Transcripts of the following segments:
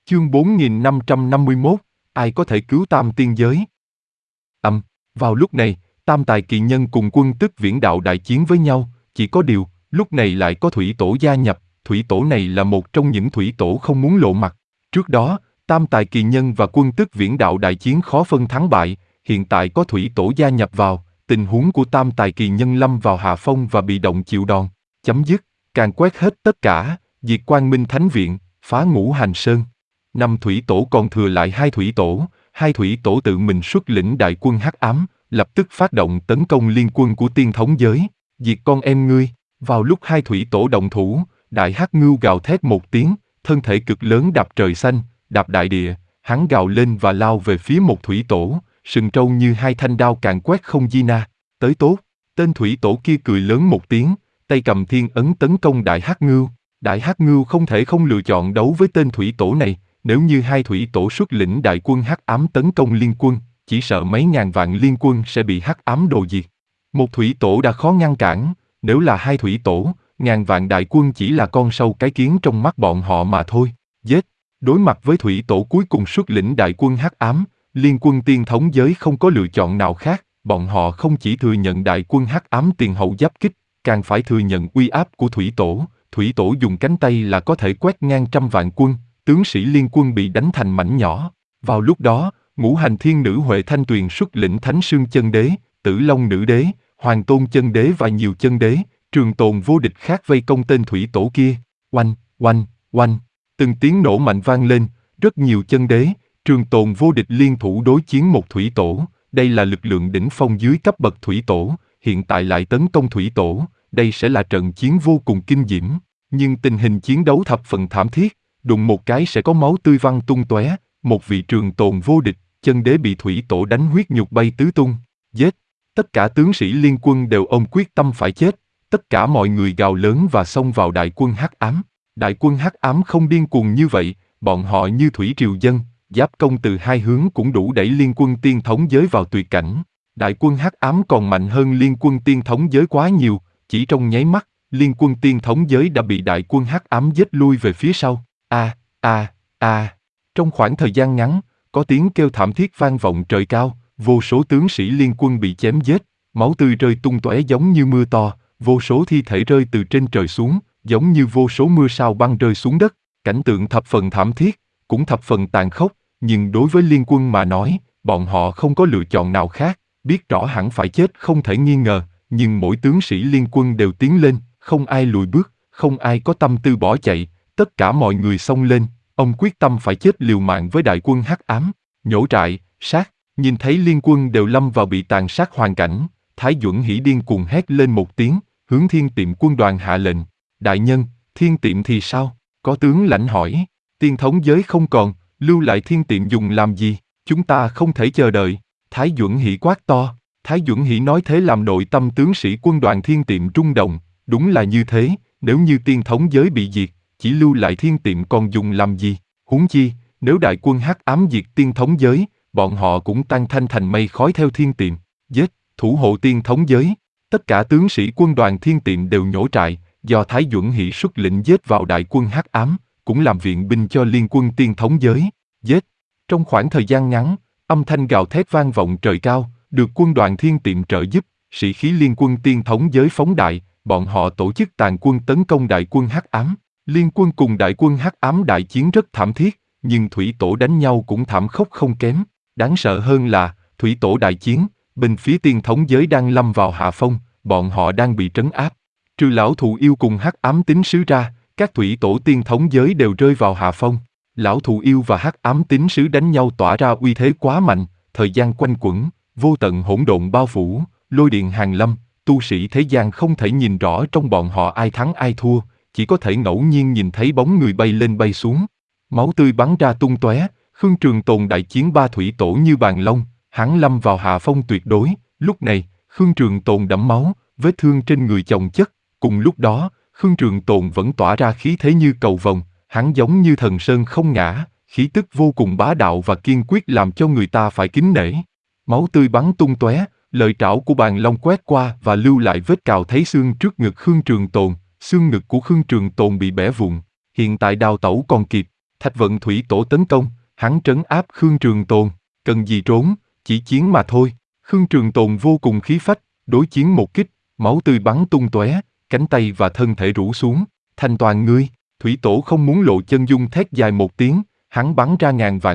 Chương 4551, ai có thể cứu tam tiên giới? Vào lúc này, tam tài kỳ nhân cùng quân tức viễn đạo đại chiến với nhau, chỉ có điều, lúc này lại có thủy tổ gia nhập, thủy tổ này là một trong những thủy tổ không muốn lộ mặt. Trước đó, tam tài kỳ nhân và quân tức viễn đạo đại chiến khó phân thắng bại, hiện tại có thủy tổ gia nhập vào, tình huống của tam tài kỳ nhân lâm vào hạ phong và bị động chịu đòn. Chấm dứt, càn quét hết tất cả, diệt Quang Minh Thánh Viện, phá Ngũ Hành Sơn. 5 thủy tổ còn thừa lại 2 thủy tổ tự mình xuất lĩnh đại quân hắc ám, lập tức phát động tấn công liên quân của tiên thống giới, diệt con em ngươi. Vào lúc 2 thủy tổ động thủ, đại hắc ngưu gào thét một tiếng, thân thể cực lớn đạp trời xanh, đạp đại địa, hắn gào lên và lao về phía một thủy tổ, sừng trâu như 2 thanh đao càn quét không di na. Tới tốt, tên thủy tổ kia cười lớn một tiếng, tay cầm thiên ấn tấn công đại hắc ngưu. Đại hắc ngưu không thể không lựa chọn đấu với tên thủy tổ này, nếu như 2 thủy tổ xuất lĩnh đại quân hắc ám tấn công liên quân, chỉ sợ mấy ngàn vạn liên quân sẽ bị hắc ám đồ diệt. Một thủy tổ đã khó ngăn cản, nếu là 2 thủy tổ, ngàn vạn đại quân chỉ là con sâu cái kiến trong mắt bọn họ mà thôi. Giết! Đối mặt với thủy tổ cuối cùng xuất lĩnh đại quân hắc ám, liên quân tiên thống giới không có lựa chọn nào khác, bọn họ không chỉ thừa nhận đại quân hắc ám tiền hậu giáp kích, càng phải thừa nhận uy áp của thủy tổ. Thủy tổ dùng cánh tay là có thể quét ngang trăm vạn quân, tướng sĩ liên quân bị đánh thành mảnh nhỏ. Vào lúc đó, ngũ hành thiên nữ Huệ Thanh Tuyền xuất lĩnh Thánh Sương Chân Đế, Tử Long Nữ Đế, Hoàng Tôn Chân Đế và nhiều chân đế, trường tồn vô địch khác vây công tên thủy tổ kia. Oanh, oanh, oanh, từng tiếng nổ mạnh vang lên, rất nhiều chân đế, trường tồn vô địch liên thủ đối chiến một thủy tổ. Đây là lực lượng đỉnh phong dưới cấp bậc thủy tổ, hiện tại lại tấn công thủy tổ, đây sẽ là trận chiến vô cùng kinh diễm. Nhưng tình hình chiến đấu thập phần thảm thiết, đụng một cái sẽ có máu tươi văng tung tóe, một vị trường tồn vô địch, chân đế bị thủy tổ đánh huyết nhục bay tứ tung. Giết! Tất cả tướng sĩ liên quân đều ôm quyết tâm phải chết, tất cả mọi người gào lớn và xông vào đại quân hắc ám. Đại quân hắc ám không điên cuồng như vậy, bọn họ như thủy triều dân, giáp công từ 2 hướng cũng đủ đẩy liên quân tiên thống giới vào tuyệt cảnh. Đại quân hắc ám còn mạnh hơn liên quân tiên thống giới quá nhiều, chỉ trong nháy mắt, liên quân tiên thống giới đã bị đại quân hắc ám giết lui về phía sau. Trong khoảng thời gian ngắn, có tiếng kêu thảm thiết vang vọng trời cao, vô số tướng sĩ liên quân bị chém giết, máu tươi rơi tung tóe giống như mưa to, vô số thi thể rơi từ trên trời xuống, giống như vô số mưa sao băng rơi xuống đất. Cảnh tượng thập phần thảm thiết, cũng thập phần tàn khốc, nhưng đối với liên quân mà nói, bọn họ không có lựa chọn nào khác, biết rõ hẳn phải chết không thể nghi ngờ, nhưng mỗi tướng sĩ liên quân đều tiến lên, không ai lùi bước, không ai có tâm tư bỏ chạy, tất cả mọi người xông lên, ông quyết tâm phải chết liều mạng với đại quân hắc ám. Nhổ trại, sát, nhìn thấy liên quân đều lâm vào bị tàn sát hoàn cảnh, Thái Duẩn Hỉ điên cuồng hét lên một tiếng, hướng Thiên Tiệm quân đoàn hạ lệnh. Đại nhân, Thiên Tiệm thì sao? Có tướng lãnh hỏi. Tiên thống giới không còn, lưu lại Thiên Tiệm dùng làm gì? Chúng ta không thể chờ đợi. Thái Duẩn Hỉ quát to. Thái Duẩn Hỉ nói thế làm nội tâm tướng sĩ quân đoàn Thiên Tiệm rung động. Đúng là như thế, nếu như tiên thống giới bị diệt, chỉ lưu lại Thiên Tiệm còn dùng làm gì? Huống chi, nếu đại quân hắc ám diệt tiên thống giới, bọn họ cũng tan thanh thành mây khói theo Thiên Tiệm. Giết, thủ hộ tiên thống giới. Tất cả tướng sĩ quân đoàn Thiên Tiệm đều nhổ trại, do Thái Duẩn Hỉ xuất lĩnh giết vào đại quân hắc ám, cũng làm viện binh cho liên quân tiên thống giới. Giết. Trong khoảng thời gian ngắn, âm thanh gào thét vang vọng trời cao, được quân đoàn Thiên Tiệm trợ giúp, sĩ khí liên quân tiên thống giới phóng đại, bọn họ tổ chức tàn quân tấn công đại quân hắc ám. Liên quân cùng đại quân hắc ám đại chiến rất thảm thiết, nhưng thủy tổ đánh nhau cũng thảm khốc không kém. Đáng sợ hơn là, thủy tổ đại chiến, bên phía tiên thống giới đang lâm vào hạ phong, bọn họ đang bị trấn áp. Trừ lão thụ yêu cùng hắc ám tín sứ ra, các thủy tổ tiên thống giới đều rơi vào hạ phong. Lão thụ yêu và hắc ám tín sứ đánh nhau tỏa ra uy thế quá mạnh, thời gian quanh quẩn, vô tận hỗn độn bao phủ, lôi điện hàng lâm, tu sĩ thế gian không thể nhìn rõ trong bọn họ ai thắng ai thua, chỉ có thể ngẫu nhiên nhìn thấy bóng người bay lên bay xuống. Máu tươi bắn ra tung tóe, Khương Trường Tồn đại chiến 3 thủy tổ như bàn long, hắn lâm vào hạ phong tuyệt đối. Lúc này, Khương Trường Tồn đẫm máu, vết thương trên người chồng chất. Cùng lúc đó, Khương Trường Tồn vẫn tỏa ra khí thế như cầu vồng, hắn giống như thần sơn không ngã, khí tức vô cùng bá đạo và kiên quyết làm cho người ta phải kính nể. Máu tươi bắn tung tóe, lợi trảo của bàn long quét qua và lưu lại vết cào thấy xương trước ngực Khương Trường Tồn, xương ngực của Khương Trường Tồn bị bẻ vụn. Hiện tại đào tẩu còn kịp, Thạch Vận thủy tổ tấn công, hắn trấn áp Khương Trường Tồn, cần gì trốn, chỉ chiến mà thôi. Khương Trường Tồn vô cùng khí phách, đối chiến một kích, máu tươi bắn tung tóe, cánh tay và thân thể rũ xuống. Thành toàn ngươi, thủy tổ không muốn lộ chân dung thét dài một tiếng, hắn bắn ra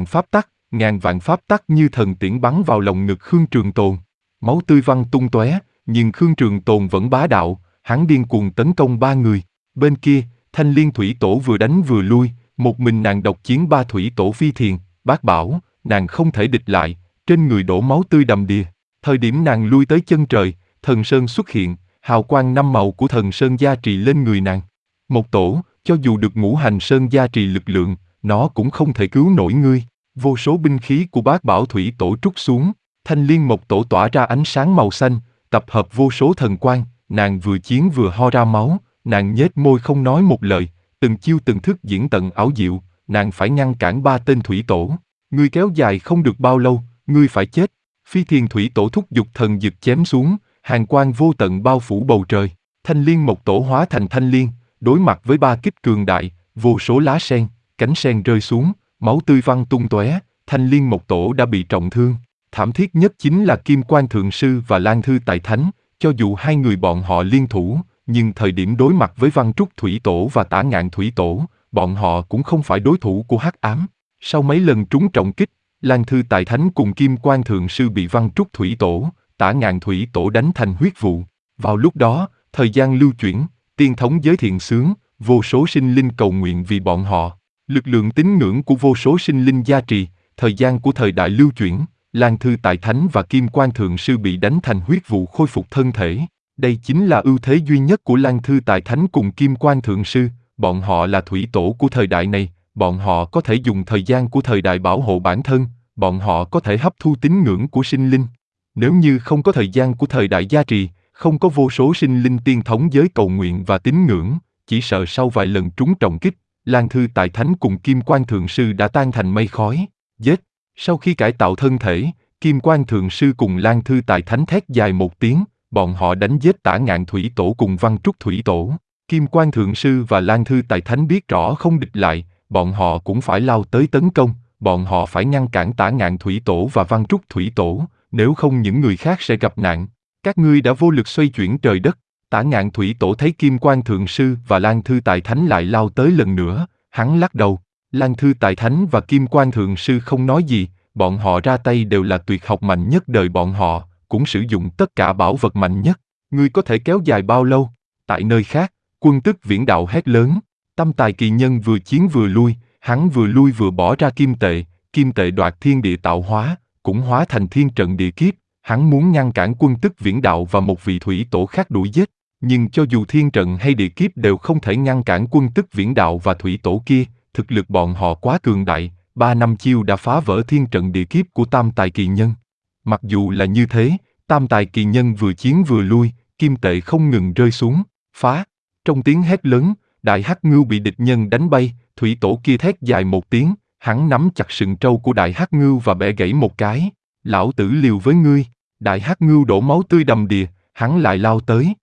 ngàn vạn pháp tắc như thần tiễn bắn vào lồng ngực Khương Trường Tồn. Máu tươi văng tung tóe, nhưng Khương Trường Tồn vẫn bá đạo, hắn điên cuồng tấn công ba người. Bên kia, Thanh Liên thủy tổ vừa đánh vừa lui, một mình nàng độc chiến ba thủy tổ Phi Thiền, Bác Bảo, nàng không thể địch lại, trên người đổ máu tươi đầm đìa. Thời điểm nàng lui tới chân trời, thần sơn xuất hiện, hào quang năm màu của thần sơn gia trì lên người nàng. Một tổ, cho dù được ngũ hành sơn gia trì lực lượng, nó cũng không thể cứu nổi ngươi. Vô số binh khí của Bác Bảo thủy tổ trút xuống, Thanh Liên một tổ tỏa ra ánh sáng màu xanh, tập hợp vô số thần quang, nàng vừa chiến vừa ho ra máu, nàng nhếch môi không nói một lời, từng chiêu từng thức diễn tận ảo diệu, nàng phải ngăn cản ba tên thủy tổ. Ngươi kéo dài không được bao lâu, ngươi phải chết. Phi Thiền thủy tổ thúc giục thần dực chém xuống, hàn quang vô tận bao phủ bầu trời. Thanh Liên một tổ hóa thành thanh liên, đối mặt với ba kích cường đại, vô số lá sen, cánh sen rơi xuống, máu tươi văng tung tóe. Thanh Liên một tổ đã bị trọng thương. Thảm thiết nhất chính là Kim Quan Thượng Sư và Lan Thư Tài Thánh, cho dù hai người bọn họ liên thủ, nhưng thời điểm đối mặt với Văn Trúc Thủy Tổ và Tả Ngạn Thủy Tổ, bọn họ cũng không phải đối thủ của Hắc Ám. Sau mấy lần trúng trọng kích, Lan Thư Tài Thánh cùng Kim Quan Thượng Sư bị Văn Trúc Thủy Tổ, Tả Ngạn Thủy Tổ đánh thành huyết vụ. Vào lúc đó, thời gian lưu chuyển, tiên thống giới thiện xướng, vô số sinh linh cầu nguyện vì bọn họ. Lực lượng tín ngưỡng của vô số sinh linh gia trì, thời gian của thời đại lưu chuyển, Lan Thư Tài Thánh và Kim Quan Thượng Sư bị đánh thành huyết vụ khôi phục thân thể. Đây chính là ưu thế duy nhất của Lan Thư Tài Thánh cùng Kim Quan Thượng Sư, bọn họ là thủy tổ của thời đại này, bọn họ có thể dùng thời gian của thời đại bảo hộ bản thân, bọn họ có thể hấp thu tín ngưỡng của sinh linh. Nếu như không có thời gian của thời đại gia trì, không có vô số sinh linh tiên thống giới cầu nguyện và tín ngưỡng, chỉ sợ sau vài lần trúng trọng kích, Lan Thư Tài Thánh cùng Kim Quan Thượng Sư đã tan thành mây khói. Giết! Sau khi cải tạo thân thể, Kim Quan Thượng Sư cùng Lan Thư Tài Thánh thét dài một tiếng, bọn họ đánh giết Tả Ngạn Thủy Tổ cùng Văn Trúc Thủy Tổ. Kim Quan Thượng Sư và Lan Thư Tài Thánh biết rõ không địch lại, bọn họ cũng phải lao tới tấn công, bọn họ phải ngăn cản Tả Ngạn Thủy Tổ và Văn Trúc Thủy Tổ, nếu không những người khác sẽ gặp nạn. Các ngươi đã vô lực xoay chuyển trời đất. Tả Ngạn Thủy Tổ thấy Kim Quan Thượng Sư và Lan Thư Tài Thánh lại lao tới lần nữa, hắn lắc đầu. Lan Thư Tài Thánh và Kim Quan Thượng Sư không nói gì, bọn họ ra tay đều là tuyệt học mạnh nhất đời bọn họ, cũng sử dụng tất cả bảo vật mạnh nhất. Ngươi có thể kéo dài bao lâu? Tại nơi khác, Quân Tức Viễn Đạo hét lớn. Tâm Tài Kỳ Nhân vừa chiến vừa lui, hắn vừa lui vừa bỏ ra kim tệ đoạt thiên địa tạo hóa, cũng hóa thành thiên trận địa kiếp. Hắn muốn ngăn cản Quân Tức Viễn Đạo và một vị thủy tổ khác đuổi giết, nhưng cho dù thiên trận hay địa kiếp đều không thể ngăn cản Quân Tức Viễn Đạo và thủy tổ kia, thực lực bọn họ quá cường đại, 3 năm chiêu đã phá vỡ thiên trận địa kiếp của Tam Tài Kỳ Nhân. Mặc dù là như thế, Tam Tài Kỳ Nhân vừa chiến vừa lui, kim tệ không ngừng rơi xuống, phá. Trong tiếng hét lớn, Đại Hắc Ngưu bị địch nhân đánh bay, thủy tổ kia thét dài một tiếng, hắn nắm chặt sừng trâu của Đại Hắc Ngưu và bẻ gãy một cái. Lão tử liều với ngươi. Đại Hắc Ngưu đổ máu tươi đầm đìa, hắn lại lao tới.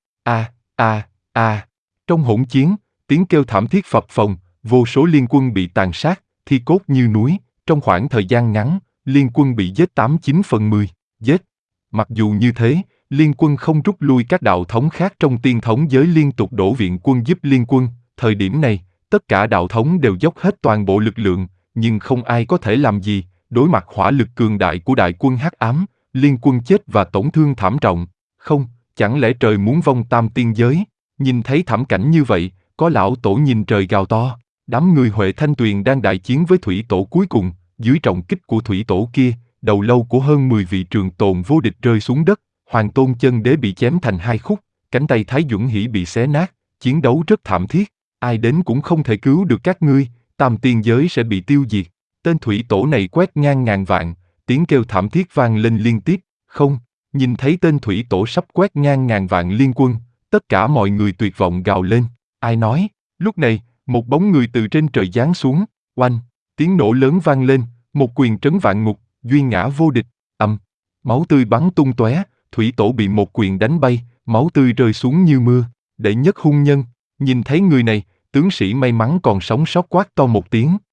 Trong hỗn chiến, tiếng kêu thảm thiết phập phồng, vô số liên quân bị tàn sát, thi cốt như núi. Trong khoảng thời gian ngắn, liên quân bị giết 89/10. Giết. Mặc dù như thế, liên quân không rút lui, các đạo thống khác trong tiên thống giới liên tục đổ viện quân giúp liên quân. Thời điểm này, tất cả đạo thống đều dốc hết toàn bộ lực lượng, nhưng không ai có thể làm gì. Đối mặt hỏa lực cường đại của đại quân Hắc Ám, liên quân chết và tổn thương thảm trọng. Không, chẳng lẽ trời muốn vong tam tiên giới? Nhìn thấy thảm cảnh như vậy, có lão tổ nhìn trời gào to. Đám người Huệ Thanh Tuyền đang đại chiến với thủy tổ cuối cùng, dưới trọng kích của thủy tổ kia, đầu lâu của hơn 10 vị trường tồn vô địch rơi xuống đất, Hoàng Tôn Chân Đế bị chém thành 2 khúc, cánh tay Thái Duẩn Hỷ bị xé nát, chiến đấu rất thảm thiết, ai đến cũng không thể cứu được các ngươi, tam tiên giới sẽ bị tiêu diệt. Tên thủy tổ này quét ngang ngàn vạn, tiếng kêu thảm thiết vang lên liên tiếp. Không, nhìn thấy tên thủy tổ sắp quét ngang ngàn vạn liên quân, tất cả mọi người tuyệt vọng gào lên. Ai nói? Lúc này, một bóng người từ trên trời giáng xuống. Oanh, tiếng nổ lớn vang lên, một quyền trấn vạn ngục, duy ngã vô địch. Máu tươi bắn tung tóe, thủy tổ bị một quyền đánh bay, máu tươi rơi xuống như mưa. Đệ nhất hung nhân, nhìn thấy người này, tướng sĩ may mắn còn sống sót quát to một tiếng.